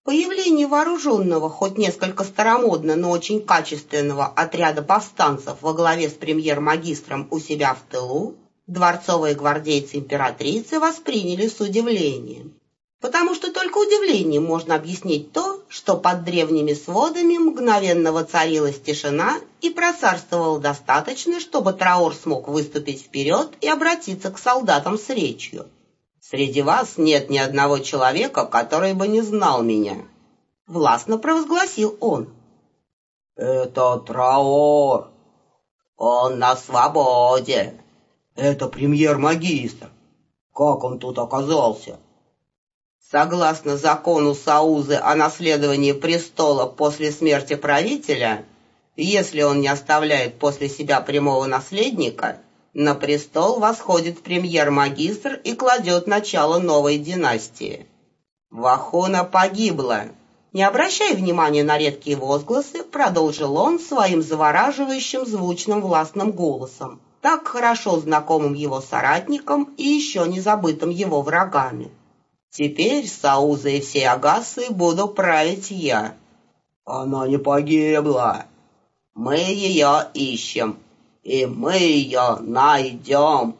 Появление вооруженного, хоть несколько старомодно, но очень качественного отряда повстанцев во главе с премьер-магистром у себя в тылу дворцовые гвардейцы императрицы восприняли с удивлением. Потому что только удивлением можно объяснить то, что под древними сводами мгновенно воцарилась тишина и процарствовало достаточно, чтобы Траор смог выступить вперед и обратиться к солдатам с речью. «Среди вас нет ни одного человека, который бы не знал меня», — властно провозгласил он. «Это Траор. Он на свободе. Это премьер-магистр. Как он тут оказался?» Согласно закону Саузы о наследовании престола после смерти правителя, если он не оставляет после себя прямого наследника, на престол восходит премьер-магистр и кладет начало новой династии. Вахуна погибла. Не обращая внимания на редкие возгласы, продолжил он своим завораживающим звучным властным голосом, так хорошо знакомым его соратникам и еще не забытым его врагами. «Теперь Саузой и всей Агасы буду править я». «Она не погибла. Мы ее ищем, и мы ее найдем».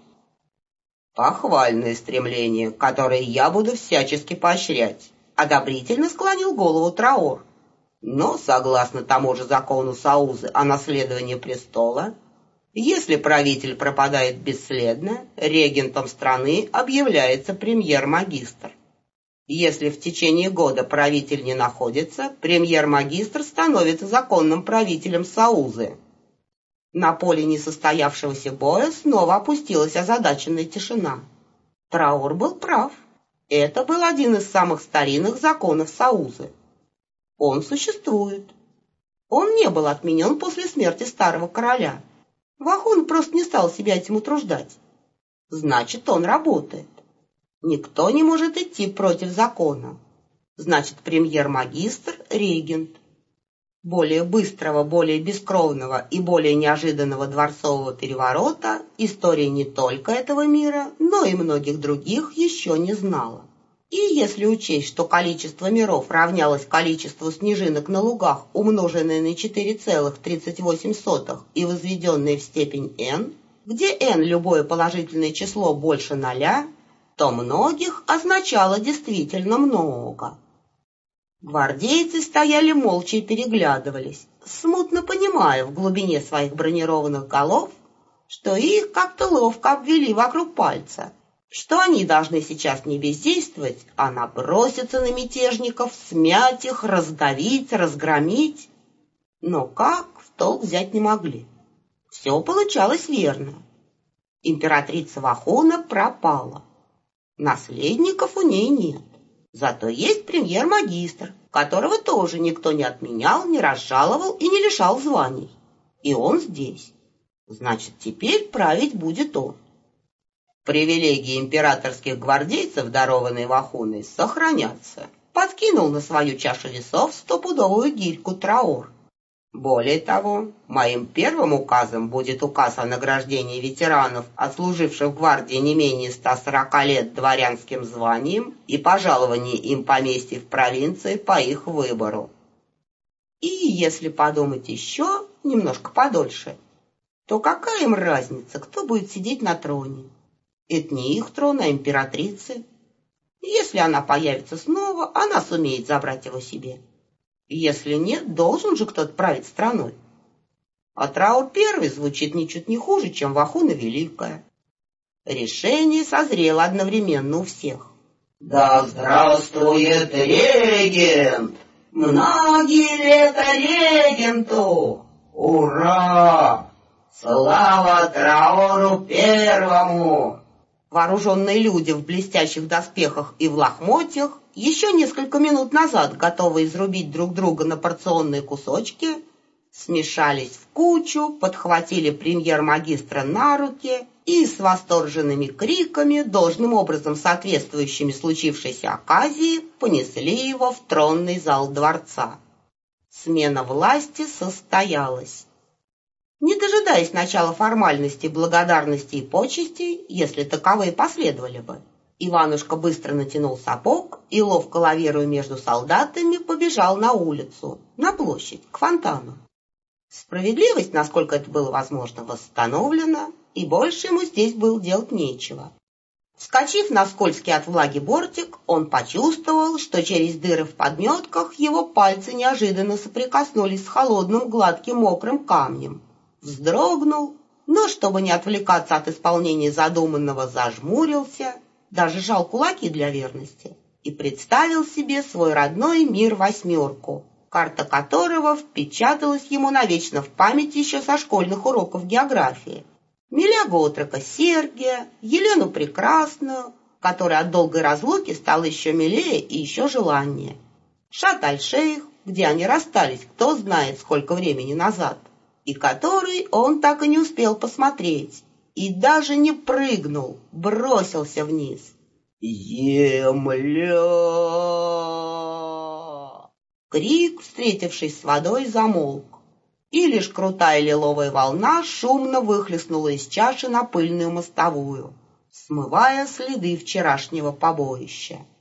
«Похвальное стремление, которое я буду всячески поощрять», — одобрительно склонил голову Траор. «Но, согласно тому же закону Саузы о наследовании престола, если правитель пропадает бесследно, регентом страны объявляется премьер-магистр. Если в течение года правитель не находится, премьер-магистр становится законным правителем Саузы». На поле несостоявшегося боя снова опустилась озадаченная тишина. Траор был прав. Это был один из самых старинных законов Саузы. Он существует. Он не был отменен после смерти старого короля. Вахун просто не стал себя этим утруждать. Значит, он работает. Никто не может идти против закона. Значит, премьер-магистр – регент. Более быстрого, более бескровного и более неожиданного дворцового переворота история не только этого мира, но и многих других еще не знала. И если учесть, что количество миров равнялось количеству снежинок на лугах, умноженное на 4,38 и возведенное в степень n, где n любое положительное число больше 0, то многих означало действительно много. Гвардейцы стояли молча и переглядывались, смутно понимая в глубине своих бронированных голов, что их как-то ловко обвели вокруг пальца, что они должны сейчас не бездействовать, а наброситься на мятежников, смять их, раздавить, разгромить. Но как, в толк взять не могли. Все получалось верно. Императрица Вахуна пропала. Наследников у ней нет. Зато есть премьер-магистр, которого тоже никто не отменял, не разжаловал и не лишал званий. И он здесь. Значит, теперь править будет он. Привилегии императорских гвардейцев, дарованные Вахуной, сохранятся. Подкинул на свою чашу весов 100-пудовую гирьку Траор. Более того, моим первым указом будет указ о награждении ветеранов, отслуживших в гвардии не менее 140 лет дворянским званием и пожаловании им поместьй в провинции по их выбору. И если подумать еще немножко подольше, то какая им разница, кто будет сидеть на троне? Это не их трон, а императрицы. Если она появится снова, она сумеет забрать его себе. Если нет, должен же кто-то править страной. А Траор первый звучит ничуть не хуже, чем Вахуна Великая. Решение созрело одновременно у всех. Да здравствует регент! Многие лета регенту! Ура! Слава Траору Первому! Вооруженные люди в блестящих доспехах и в лохмотьях, еще несколько минут назад готовые изрубить друг друга на порционные кусочки, смешались в кучу, подхватили премьер-магистра на руки и с восторженными криками, должным образом соответствующими случившейся оказии, понесли его в тронный зал дворца. Смена власти состоялась. Не дожидаясь начала формальностей, благодарностей и почестей, если таковые последовали бы, Иванушка быстро натянул сапог и, ловко лавируя между солдатами, побежал на улицу, на площадь, к фонтану. Справедливость, насколько это было возможно, восстановлена, и больше ему здесь было делать нечего. Вскочив на скользкий от влаги бортик, он почувствовал, что через дыры в подметках его пальцы неожиданно соприкоснулись с холодным, гладким, мокрым камнем. Вздрогнул, но, чтобы не отвлекаться от исполнения задуманного, зажмурился, даже сжал кулаки для верности и представил себе свой родной мир-восьмерку, карта которого впечаталась ему навечно в память еще со школьных уроков географии. Милягу-отрока Сергия, Елену Прекрасную, которая от долгой разлуки стала еще милее и еще желаннее, Шат-аль-Шейх, где они расстались кто знает сколько времени назад, и который он так и не успел посмотреть, и даже не прыгнул, бросился вниз. «Земля!» Крик, встретившись с водой, замолк, и лишь крутая лиловая волна шумно выхлестнула из чаши на пыльную мостовую, смывая следы вчерашнего побоища.